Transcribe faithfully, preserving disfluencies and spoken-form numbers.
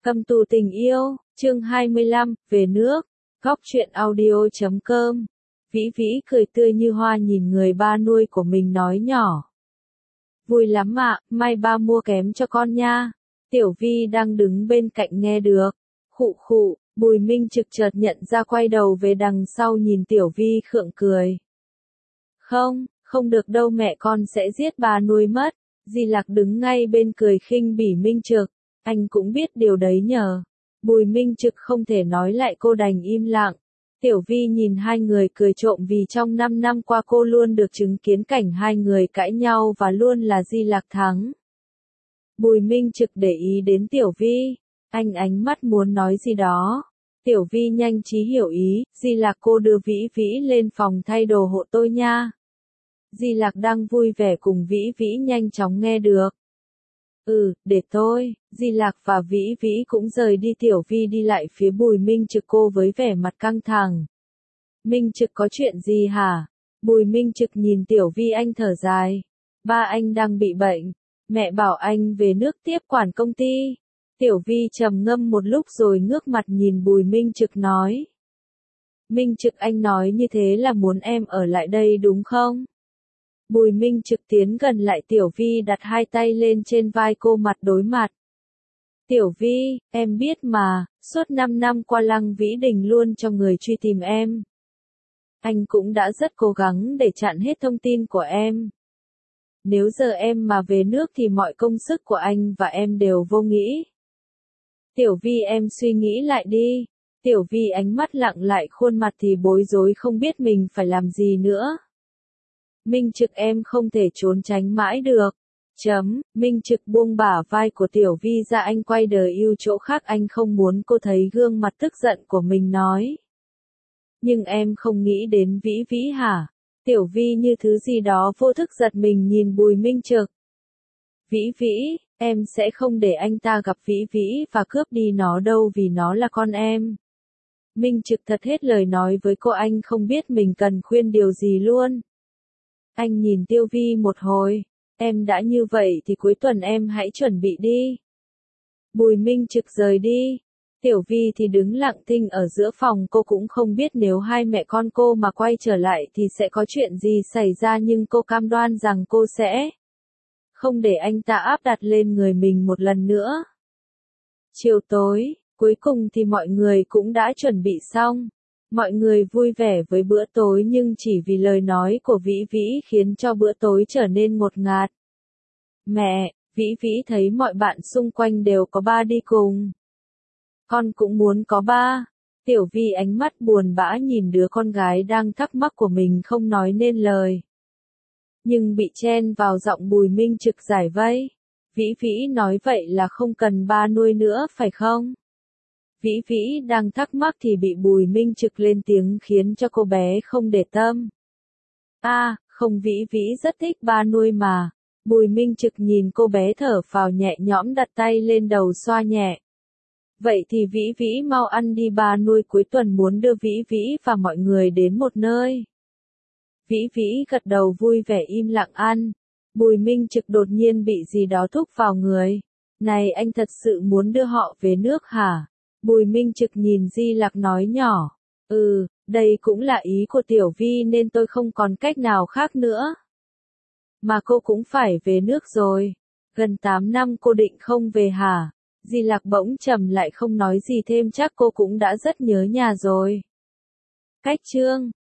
Cầm tù tình yêu, chương hai mươi lăm, về nước, góc truyện audio chấm com. Vĩ Vĩ cười tươi như hoa nhìn người ba nuôi của mình nói nhỏ. Vui lắm ạ, mai ba mua kém cho con nha. Tiểu Vi đang đứng bên cạnh nghe được. Khụ khụ, Bùi Minh Trực chợt nhận ra quay đầu về đằng sau nhìn Tiểu Vi khượng cười. Không, không được đâu mẹ con sẽ giết bà nuôi mất. Di Lạc đứng ngay bên cười khinh bỉ Minh Trực. Anh cũng biết điều đấy nhờ. Bùi Minh Trực không thể nói lại cô đành im lặng. Tiểu Vi nhìn hai người cười trộm vì trong năm năm qua cô luôn được chứng kiến cảnh hai người cãi nhau và luôn là Di Lạc thắng. Bùi Minh Trực để ý đến Tiểu Vi. Anh ánh mắt muốn nói gì đó. Tiểu Vi nhanh trí hiểu ý, Di Lạc cô đưa Vĩ Vĩ lên phòng thay đồ hộ tôi nha. Di Lạc đang vui vẻ cùng Vĩ Vĩ nhanh chóng nghe được. Ừ, để tôi. Di Lạc và Vĩ Vĩ cũng rời đi. Tiểu Vi đi lại phía Bùi Minh Trực cô với vẻ mặt căng thẳng. Minh Trực có chuyện gì hả? Bùi Minh Trực nhìn Tiểu Vi anh thở dài. Ba anh đang bị bệnh. Mẹ bảo anh về nước tiếp quản công ty. Tiểu Vi trầm ngâm một lúc rồi ngước mặt nhìn Bùi Minh Trực nói. Minh Trực anh nói như thế là muốn em ở lại đây đúng không? Bùi Minh Trực tiến gần lại Tiểu Vi đặt hai tay lên trên vai cô mặt đối mặt. Tiểu Vi, em biết mà, suốt năm năm qua Lăng Vĩ Đình luôn cho người truy tìm em. Anh cũng đã rất cố gắng để chặn hết thông tin của em. Nếu giờ em mà về nước thì mọi công sức của anh và em đều vô nghĩa. Tiểu Vi em suy nghĩ lại đi. Tiểu Vi ánh mắt lặng lại khuôn mặt thì bối rối không biết mình phải làm gì nữa. Minh Trực em không thể trốn tránh mãi được. Chấm, Minh Trực buông bả vai của Tiểu Vi ra anh quay đời yêu chỗ khác anh không muốn cô thấy gương mặt tức giận của mình nói. Nhưng em không nghĩ đến Vĩ Vĩ hả? Tiểu Vi như thứ gì đó vô thức giật mình nhìn Bùi Minh Trực. Vĩ Vĩ, em sẽ không để anh ta gặp Vĩ Vĩ và cướp đi nó đâu vì nó là con em. Minh Trực thật hết lời nói với cô anh không biết mình cần khuyên điều gì luôn. Anh nhìn Tiểu Vi một hồi, em đã như vậy thì cuối tuần em hãy chuẩn bị đi. Bùi Minh Trực rời đi, Tiểu Vi thì đứng lặng thinh ở giữa phòng cô cũng không biết nếu hai mẹ con cô mà quay trở lại thì sẽ có chuyện gì xảy ra nhưng cô cam đoan rằng cô sẽ không để anh ta áp đặt lên người mình một lần nữa. Chiều tối, cuối cùng thì mọi người cũng đã chuẩn bị xong. Mọi người vui vẻ với bữa tối nhưng chỉ vì lời nói của Vĩ Vĩ khiến cho bữa tối trở nên ngột ngạt. Mẹ, Vĩ Vĩ thấy mọi bạn xung quanh đều có ba đi cùng. Con cũng muốn có ba. Tiểu Vi ánh mắt buồn bã nhìn đứa con gái đang thắc mắc của mình không nói nên lời. Nhưng bị chen vào giọng Bùi Minh Trực giải vây. Vĩ Vĩ nói vậy là không cần ba nuôi nữa phải không? Vĩ Vĩ đang thắc mắc thì bị Bùi Minh Trực lên tiếng khiến cho cô bé không để tâm. À, không Vĩ Vĩ rất thích ba nuôi mà. Bùi Minh Trực nhìn cô bé thở phào nhẹ nhõm đặt tay lên đầu xoa nhẹ. Vậy thì Vĩ Vĩ mau ăn đi ba nuôi cuối tuần muốn đưa Vĩ Vĩ và mọi người đến một nơi. Vĩ Vĩ gật đầu vui vẻ im lặng ăn. Bùi Minh Trực đột nhiên bị gì đó thúc vào người. Này anh thật sự muốn đưa họ về nước hả? Bùi Minh Trực nhìn Di Lạc nói nhỏ. Ừ, đây cũng là ý của Tiểu Vi nên tôi không còn cách nào khác nữa. Mà cô cũng phải về nước rồi. Gần tám năm cô định không về hả? Di Lạc bỗng trầm lại không nói gì thêm chắc cô cũng đã rất nhớ nhà rồi. Cách chương